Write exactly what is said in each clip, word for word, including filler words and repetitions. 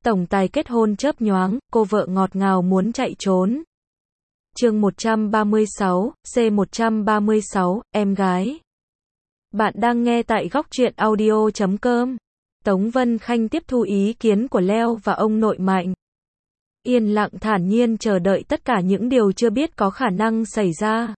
Tổng tài kết hôn chớp nhoáng, cô vợ ngọt ngào muốn chạy trốn. Chương một trăm ba mươi sáu, C một trăm ba mươi sáu, em gái. Bạn đang nghe tại góc truyện audio chấm com. Tống Vân Khanh tiếp thu ý kiến của Leo và ông nội Mạnh. Yên lặng thản nhiên chờ đợi tất cả những điều chưa biết có khả năng xảy ra.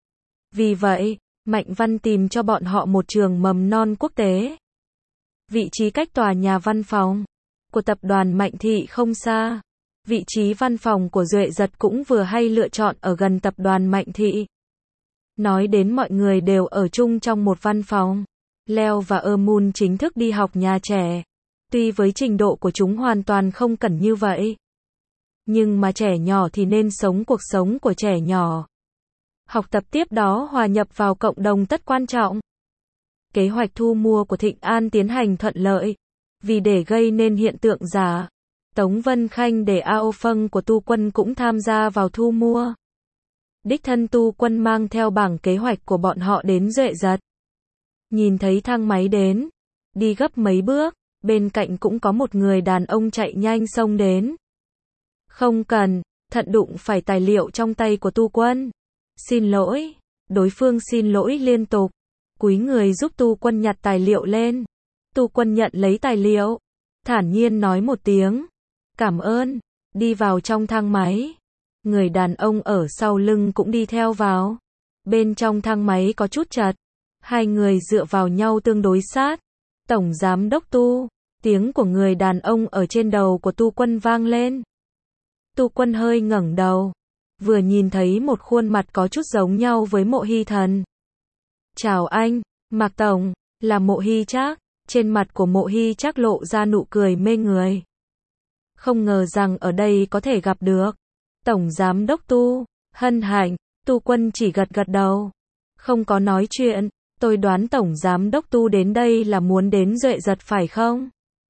Vì vậy, Mạnh Văn tìm cho bọn họ một trường mầm non quốc tế. Vị trí cách tòa nhà văn phòng của tập đoàn Mạnh Thị không xa. Vị trí văn phòng của Duệ Giật cũng vừa hay lựa chọn ở gần tập đoàn Mạnh Thị. Nói đến mọi người đều ở chung trong một văn phòng. Leo và Ermun chính thức đi học nhà trẻ. Tuy với trình độ của chúng hoàn toàn không cần như vậy. Nhưng mà trẻ nhỏ thì nên sống cuộc sống của trẻ nhỏ. Học tập tiếp đó hòa nhập vào cộng đồng tất quan trọng. Kế hoạch thu mua của Thịnh An tiến hành thuận lợi. Vì để gây nên hiện tượng giả, Tống Vân Khanh để a ô phâng của Tu Quân cũng tham gia vào thu mua. Đích thân Tu Quân mang theo bảng kế hoạch của bọn họ đến Duệ Giật. Nhìn thấy thang máy đến, đi gấp mấy bước, bên cạnh cũng có một người đàn ông chạy nhanh xông đến. Không cần, thận đụng phải tài liệu trong tay của Tu Quân. Xin lỗi, đối phương xin lỗi liên tục, cúi người giúp Tu Quân nhặt tài liệu lên. Tu Quân nhận lấy tài liệu, thản nhiên nói một tiếng, cảm ơn, đi vào trong thang máy. Người đàn ông ở sau lưng cũng đi theo vào. Bên trong thang máy có chút chật, hai người dựa vào nhau tương đối sát. Tổng giám đốc Tu, tiếng của người đàn ông ở trên đầu của Tu Quân vang lên. Tu Quân hơi ngẩng đầu, vừa nhìn thấy một khuôn mặt có chút giống nhau với Mộ Hy Thần. Chào anh, Mạc Tổng, là Mộ Hy Trác. Trên mặt của Mộ Hy Trác lộ ra nụ cười mê người. Không ngờ rằng ở đây có thể gặp được Tổng Giám đốc Tu, hân hạnh. Tu Quân chỉ gật gật đầu, không có nói chuyện. Tôi đoán Tổng Giám đốc Tu đến đây là muốn đến Duệ Giật phải không?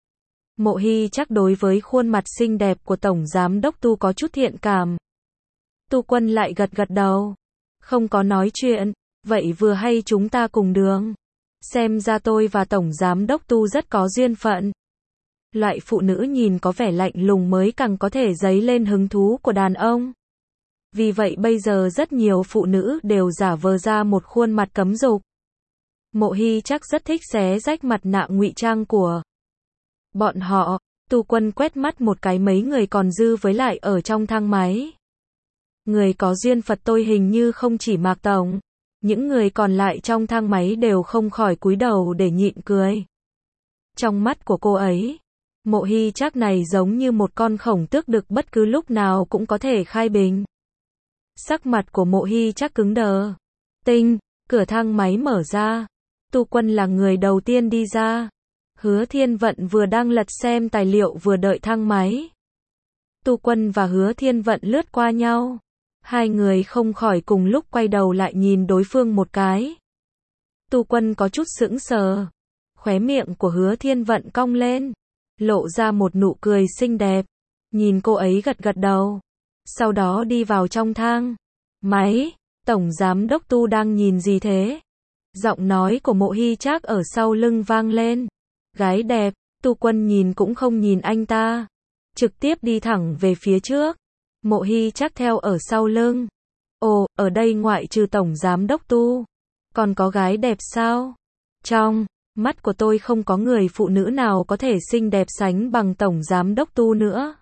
Mộ Hy Trác đối với khuôn mặt xinh đẹp của Tổng Giám đốc Tu có chút thiện cảm. Tu Quân lại gật gật đầu, không có nói chuyện. Vậy vừa hay chúng ta cùng đường. Xem ra tôi và Tổng Giám đốc Tu rất có duyên phận. Loại phụ nữ nhìn có vẻ lạnh lùng mới càng có thể dấy lên hứng thú của đàn ông. Vì vậy bây giờ rất nhiều phụ nữ đều giả vờ ra một khuôn mặt cấm dục. Mộ Hy chắc rất thích xé rách mặt nạ ngụy trang của bọn họ. Tu Quân quét mắt một cái mấy người còn dư với lại ở trong thang máy. Người có duyên Phật tôi hình như không chỉ Mạc Tổng. Những người còn lại trong thang máy đều không khỏi cúi đầu để nhịn cười. Trong mắt của cô ấy, Mộ Hy Trác này giống như một con khổng tước đực bất cứ lúc nào cũng có thể khai bình. Sắc mặt của Mộ Hy Trác cứng đờ. Tinh, cửa thang máy mở ra. Tu Quân là người đầu tiên đi ra. Hứa Thiên Vận vừa đang lật xem tài liệu vừa đợi thang máy. Tu Quân và Hứa Thiên Vận lướt qua nhau. Hai người không khỏi cùng lúc quay đầu lại nhìn đối phương một cái. Tu Quân có chút sững sờ. Khóe miệng của Hứa Thiên Vận cong lên, lộ ra một nụ cười xinh đẹp. Nhìn cô ấy gật gật đầu. Sau đó đi vào trong thang máy. Tổng Giám đốc Tu đang nhìn gì thế? Giọng nói của Mộ Hy Trác ở sau lưng vang lên. Gái đẹp. Tu Quân nhìn cũng không nhìn anh ta, trực tiếp đi thẳng về phía trước. Mộ Hy Trác theo ở sau lưng. Ồ, ở đây ngoại trừ Tổng Giám đốc Tu, còn có gái đẹp sao? Trong mắt của tôi không có người phụ nữ nào có thể xinh đẹp sánh bằng Tổng Giám đốc Tu nữa.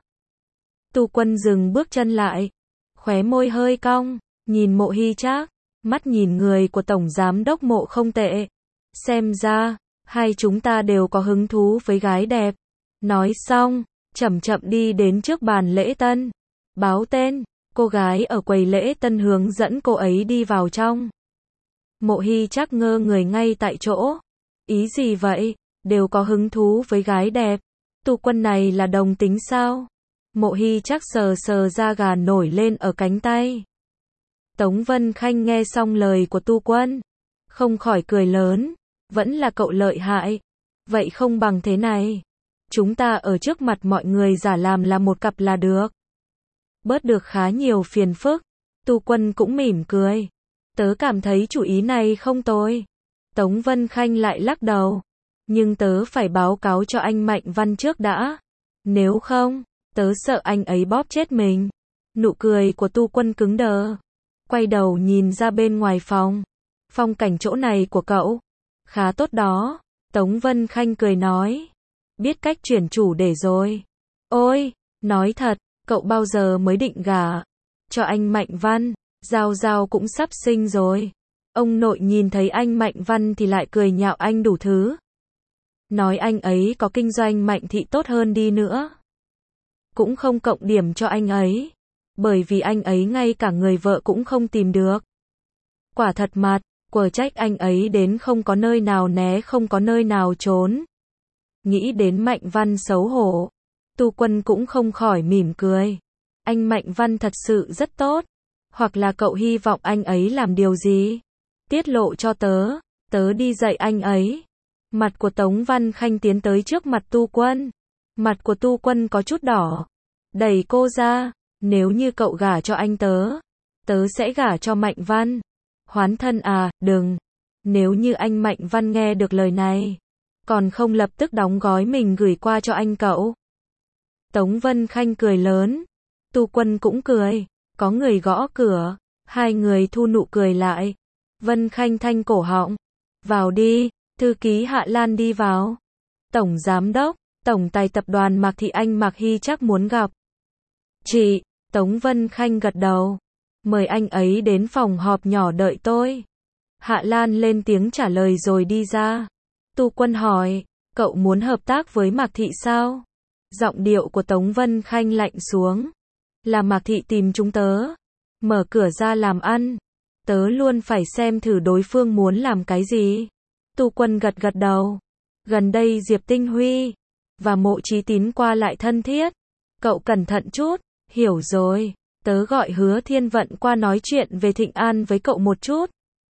Tu Quân dừng bước chân lại, khóe môi hơi cong, nhìn Mộ Hy Trác, mắt nhìn người của Tổng Giám đốc Mộ không tệ. Xem ra, hai chúng ta đều có hứng thú với gái đẹp. Nói xong, chậm chậm đi đến trước bàn lễ tân. Báo tên, cô gái ở quầy lễ tân hướng dẫn cô ấy đi vào trong. Mộ Hy Trác ngơ người ngay tại chỗ. Ý gì vậy? Đều có hứng thú với gái đẹp. Tu Quân này là đồng tính sao? Mộ Hy Trác sờ sờ da gà nổi lên ở cánh tay. Tống Vân Khanh nghe xong lời của Tu Quân, không khỏi cười lớn. Vẫn là cậu lợi hại. Vậy không bằng thế này. Chúng ta ở trước mặt mọi người giả làm là một cặp là được. Bớt được khá nhiều phiền phức. Tu Quân cũng mỉm cười. Tớ cảm thấy chủ ý này không tồi. Tống Vân Khanh lại lắc đầu. Nhưng tớ phải báo cáo cho anh Mạnh Văn trước đã. Nếu không, tớ sợ anh ấy bóp chết mình. Nụ cười của Tu Quân cứng đờ. Quay đầu nhìn ra bên ngoài phòng. Phong cảnh chỗ này của cậu khá tốt đó. Tống Vân Khanh cười nói. Biết cách chuyển chủ đề rồi. Ôi, nói thật, cậu bao giờ mới định gả cho anh Mạnh Văn? Giao Giao cũng sắp sinh rồi. Ông nội nhìn thấy anh Mạnh Văn thì lại cười nhạo anh đủ thứ. Nói anh ấy có kinh doanh mạnh thị tốt hơn đi nữa. Cũng không cộng điểm cho anh ấy. Bởi vì anh ấy ngay cả người vợ cũng không tìm được. Quả thật mặt, quở trách anh ấy đến không có nơi nào né không có nơi nào trốn. Nghĩ đến Mạnh Văn xấu hổ. Tu Quân cũng không khỏi mỉm cười. Anh Mạnh Văn thật sự rất tốt. Hoặc là cậu hy vọng anh ấy làm điều gì? Tiết lộ cho tớ, tớ đi dạy anh ấy. Mặt của Tống Văn Khanh tiến tới trước mặt Tu Quân. Mặt của Tu Quân có chút đỏ. Đẩy cô ra, nếu như cậu gả cho anh tớ, tớ sẽ gả cho Mạnh Văn. Hoán thân à, đừng. Nếu như anh Mạnh Văn nghe được lời này, còn không lập tức đóng gói mình gửi qua cho anh cậu. Tống Vân Khanh cười lớn. Tu Quân cũng cười. Có người gõ cửa. Hai người thu nụ cười lại. Vân Khanh thanh cổ họng. Vào đi. Thư ký Hạ Lan đi vào. Tổng giám đốc, tổng tài tập đoàn Mạc Thị anh Mạc Hy chắc muốn gặp. Chị, Tống Vân Khanh gật đầu. Mời anh ấy đến phòng họp nhỏ đợi tôi. Hạ Lan lên tiếng trả lời rồi đi ra. Tu Quân hỏi, cậu muốn hợp tác với Mạc Thị sao? Giọng điệu của Tống Vân Khanh lạnh xuống. Là Mạc Thị tìm chúng tớ. Mở cửa ra làm ăn. Tớ luôn phải xem thử đối phương muốn làm cái gì. Tu Quân gật gật đầu. Gần đây Diệp Tinh Huy và Mộ Chí Tín qua lại thân thiết. Cậu cẩn thận chút. Hiểu rồi. Tớ gọi Hứa Thiên Vận qua nói chuyện về Thịnh An với cậu một chút.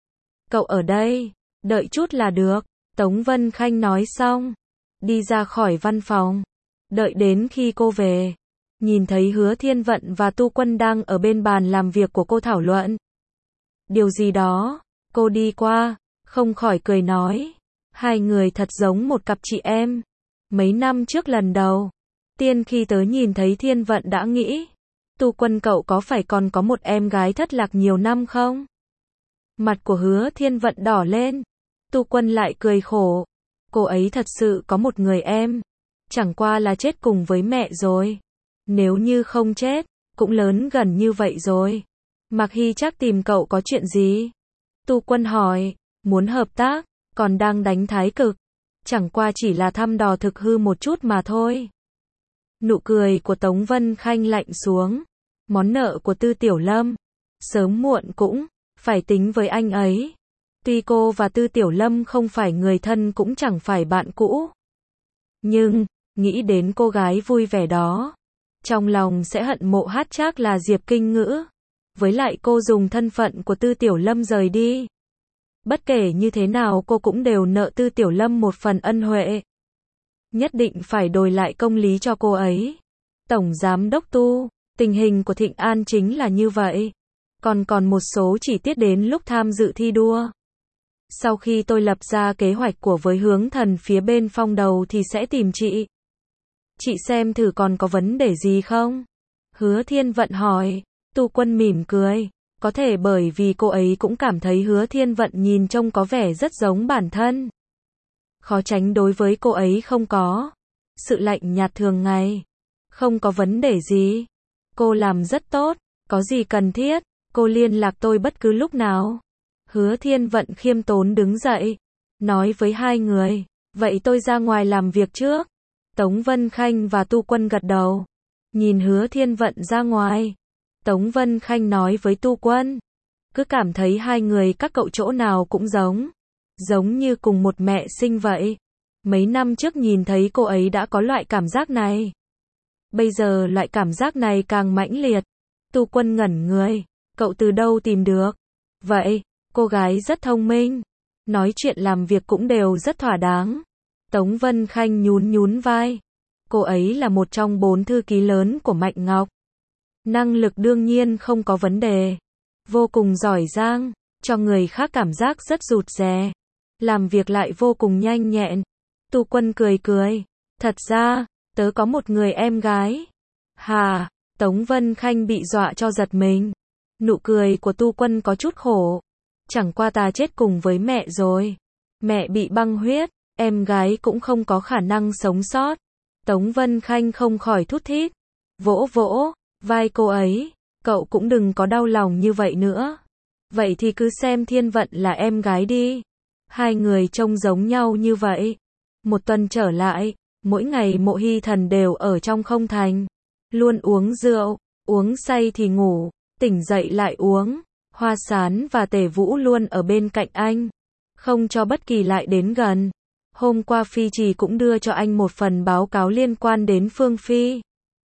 Cậu ở đây. Đợi chút là được. Tống Vân Khanh nói xong. Đi ra khỏi văn phòng. Đợi đến khi cô về. Nhìn thấy Hứa Thiên Vận và Tu Quân đang ở bên bàn làm việc của cô thảo luận điều gì đó. Cô đi qua. Không khỏi cười nói. Hai người thật giống một cặp chị em. Mấy năm trước lần đầu tiên khi tớ nhìn thấy Thiên Vận đã nghĩ. Tu Quân cậu có phải còn có một em gái thất lạc nhiều năm không? Mặt của Hứa Thiên Vận đỏ lên. Tu Quân lại cười khổ. Cô ấy thật sự có một người em. Chẳng qua là chết cùng với mẹ rồi. Nếu như không chết, cũng lớn gần như vậy rồi. Mạc Hy chắc tìm cậu có chuyện gì? Tu Quân hỏi. Muốn hợp tác, còn đang đánh thái cực. Chẳng qua chỉ là thăm dò thực hư một chút mà thôi. Nụ cười của Tống Vân Khanh lạnh xuống. Món nợ của Tư Tiểu Lâm, sớm muộn cũng phải tính với anh ấy. Tuy cô và Tư Tiểu Lâm không phải người thân cũng chẳng phải bạn cũ. Nhưng, nghĩ đến cô gái vui vẻ đó, trong lòng sẽ hận Mộ Hát Trác là Diệp Kinh Ngữ. Với lại cô dùng thân phận của Tư Tiểu Lâm rời đi. Bất kể như thế nào cô cũng đều nợ Tư Tiểu Lâm một phần ân huệ. Nhất định phải đòi lại công lý cho cô ấy. Tổng Giám đốc Tu, tình hình của Thịnh An chính là như vậy. Còn còn một số chi tiết đến lúc tham dự thi đua. Sau khi tôi lập ra kế hoạch của với hướng thần phía bên phong đầu thì sẽ tìm chị. Chị xem thử còn có vấn đề gì không? Hứa Thiên Vận hỏi. Tu Quân mỉm cười. Có thể bởi vì cô ấy cũng cảm thấy Hứa Thiên Vận nhìn trông có vẻ rất giống bản thân. Khó tránh đối với cô ấy không có sự lạnh nhạt thường ngày. Không có vấn đề gì. Cô làm rất tốt. Có gì cần thiết, cô liên lạc tôi bất cứ lúc nào. Hứa Thiên Vận khiêm tốn đứng dậy. Nói với hai người. Vậy tôi ra ngoài làm việc trước. Tống Vân Khanh và Tu Quân gật đầu. Nhìn Hứa Thiên Vận ra ngoài. Tống Vân Khanh nói với Tu Quân. Cứ cảm thấy hai người các cậu chỗ nào cũng giống. Giống như cùng một mẹ sinh vậy. Mấy năm trước nhìn thấy cô ấy đã có loại cảm giác này. Bây giờ loại cảm giác này càng mãnh liệt. Tu Quân ngẩn người. Cậu từ đâu tìm được? Vậy, cô gái rất thông minh. Nói chuyện làm việc cũng đều rất thỏa đáng. Tống Vân Khanh nhún nhún vai. Cô ấy là một trong bốn thư ký lớn của Mạnh Ngọc. Năng lực đương nhiên không có vấn đề. Vô cùng giỏi giang, cho người khác cảm giác rất rụt rè. Làm việc lại vô cùng nhanh nhẹn. Tu Quân cười cười. Thật ra, tớ có một người em gái. Hà, Tống Vân Khanh bị dọa cho giật mình. Nụ cười của Tu Quân có chút khổ. Chẳng qua ta chết cùng với mẹ rồi. Mẹ bị băng huyết, em gái cũng không có khả năng sống sót. Tống Vân Khanh không khỏi thút thít. Vỗ vỗ, vai cô ấy. Cậu cũng đừng có đau lòng như vậy nữa. Vậy thì cứ xem Thiên Vận là em gái đi. Hai người trông giống nhau như vậy. Một tuần trở lại, mỗi ngày Mộ Hy Thần đều ở trong không thành. Luôn uống rượu, uống say thì ngủ, tỉnh dậy lại uống. Hoa Sán và Tề Vũ luôn ở bên cạnh anh, không cho bất kỳ lại đến gần. Hôm qua Phi Trì cũng đưa cho anh một phần báo cáo liên quan đến Phương Phi.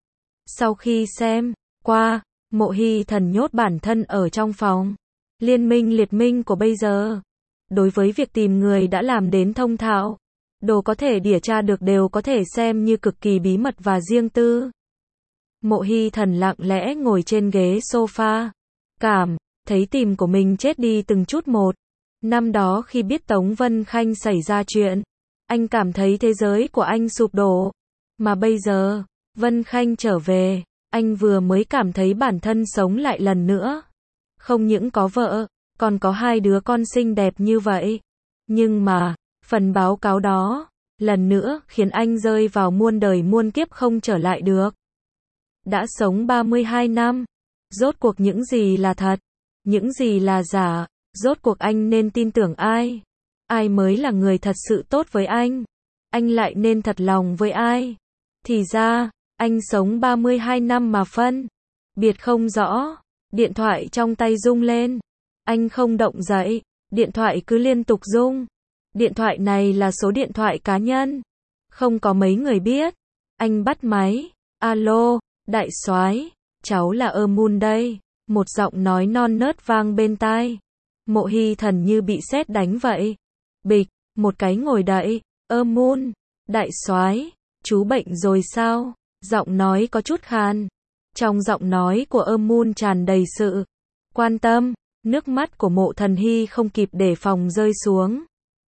Sau khi xem qua, Mộ Hy Thần nhốt bản thân ở trong phòng. Liên minh liệt minh của bây giờ, đối với việc tìm người đã làm đến thông thạo. Đồ có thể đỉa tra được đều có thể xem như cực kỳ bí mật và riêng tư. Mộ Hy Thần lặng lẽ ngồi trên ghế sofa. Cảm thấy tim của mình chết đi từng chút một. Năm đó khi biết Tống Vân Khanh xảy ra chuyện, anh cảm thấy thế giới của anh sụp đổ. Mà bây giờ, Vân Khanh trở về, anh vừa mới cảm thấy bản thân sống lại lần nữa. Không những có vợ, còn có hai đứa con xinh đẹp như vậy. Nhưng mà, phần báo cáo đó, lần nữa khiến anh rơi vào muôn đời muôn kiếp không trở lại được. Đã sống ba mươi hai năm, rốt cuộc những gì là thật, những gì là giả, rốt cuộc anh nên tin tưởng ai? Ai mới là người thật sự tốt với anh? Anh lại nên thật lòng với ai? Thì ra, anh sống ba mươi hai năm mà phân biệt không rõ. Điện thoại trong tay rung lên. Anh không động dậy, điện thoại cứ liên tục rung. Điện thoại này là số điện thoại cá nhân, không có mấy người biết. Anh bắt máy. Alo, đại soái, cháu là Ơ Mun đây. Một giọng nói non nớt vang bên tai. Mộ Hy Thần như bị sét đánh vậy. Bịch, một cái ngồi dậy. Ơ Mun, đại soái, chú bệnh rồi sao? Giọng nói có chút khàn. Trong giọng nói của Ơ Mun tràn đầy sự quan tâm. Nước mắt của Mộ Thần Hy không kịp đề phòng rơi xuống.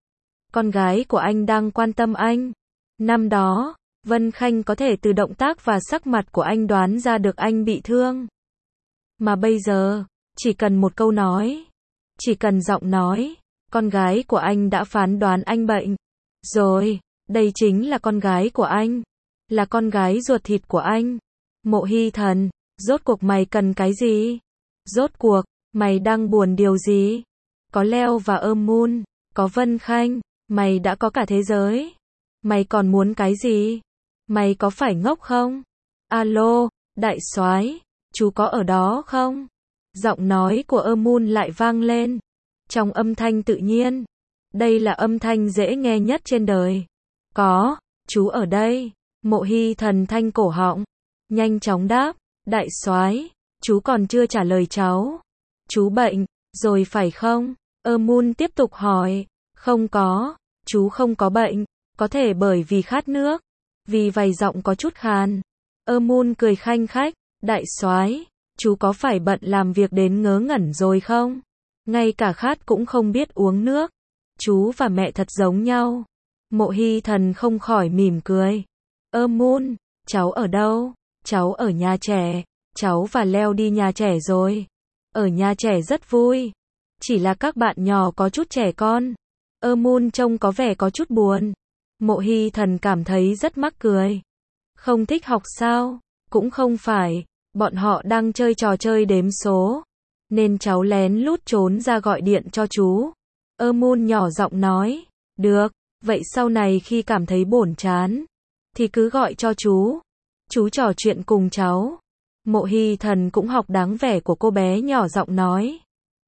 Con gái của anh đang quan tâm anh. Năm đó, Vân Khanh có thể từ động tác và sắc mặt của anh đoán ra được anh bị thương. Mà bây giờ, chỉ cần một câu nói, chỉ cần giọng nói, con gái của anh đã phán đoán anh bệnh. Rồi, đây chính là con gái của anh, là con gái ruột thịt của anh. Mộ Hy Thần, rốt cuộc mày cần cái gì? Rốt cuộc, mày đang buồn điều gì? Có Leo và Ơ Mun, có Vân Khanh, mày đã có cả thế giới. Mày còn muốn cái gì? Mày có phải ngốc không? Alo, đại soái, chú có ở đó không? Giọng nói của Ơ Mun lại vang lên. Trong âm thanh tự nhiên. Đây là âm thanh dễ nghe nhất trên đời. Có, chú ở đây. Mộ Hy Thần thanh cổ họng. Nhanh chóng đáp. Đại soái, chú còn chưa trả lời cháu. Chú bệnh, rồi phải không? Ơ Mun tiếp tục hỏi. Không có, chú không có bệnh. Có thể bởi vì khát nước. Vì vậy giọng có chút khàn. Ơ Mun cười khanh khách. Đại soái, chú có phải bận làm việc đến ngớ ngẩn rồi không? Ngay cả khát cũng không biết uống nước. Chú và mẹ thật giống nhau. Mộ Hy Thần không khỏi mỉm cười. Ơ Mun, cháu ở đâu? Cháu ở nhà trẻ. Cháu và Leo đi nhà trẻ rồi. Ở nhà trẻ rất vui. Chỉ là các bạn nhỏ có chút trẻ con. Ơ Mun trông có vẻ có chút buồn. Mộ Hy Thần cảm thấy rất mắc cười. Không thích học sao? Cũng không phải. Bọn họ đang chơi trò chơi đếm số. Nên cháu lén lút trốn ra gọi điện cho chú. Ơ Mun nhỏ giọng nói. Được, vậy sau này khi cảm thấy bồn chán, thì cứ gọi cho chú. Chú trò chuyện cùng cháu. Mộ Hy Thần cũng học dáng vẻ của cô bé nhỏ giọng nói.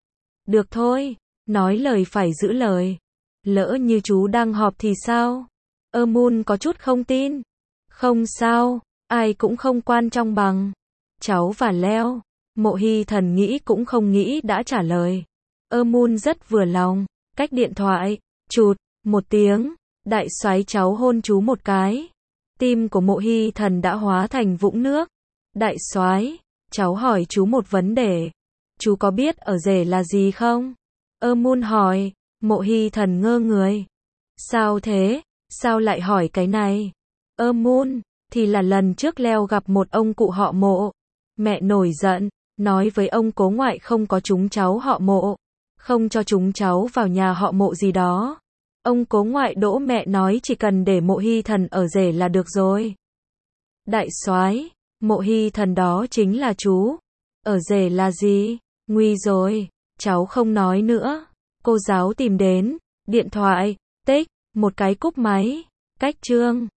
Được thôi, nói lời phải giữ lời. Lỡ như chú đang họp thì sao? Ơ Mun có chút không tin. Không sao, ai cũng không quan trọng bằng cháu và Leo. Mộ Hy Thần nghĩ cũng không nghĩ đã trả lời. Ơ Mun rất vừa lòng. Cách điện thoại, chụt, một tiếng. Đại soái cháu hôn chú một cái. Tim của Mộ Hy Thần đã hóa thành vũng nước. Đại soái, cháu hỏi chú một vấn đề. Chú có biết ở rể là gì không? Ơ Mun hỏi. Mộ Hy Thần ngơ người. Sao thế? Sao lại hỏi cái này? Ơ Mun, thì là lần trước leo gặp một ông cụ họ Mộ. Mẹ nổi giận, nói với ông cố ngoại không có chúng cháu họ Mộ, không cho chúng cháu vào nhà họ Mộ gì đó. Ông cố ngoại đỗ mẹ nói chỉ cần để Mộ Hy Thần ở rể là được rồi. Đại soái, Mộ Hy Thần đó chính là chú. Ở rể là gì? Nguy rồi, cháu không nói nữa. Cô giáo tìm đến, điện thoại, tích, một cái cúp máy, cách chương.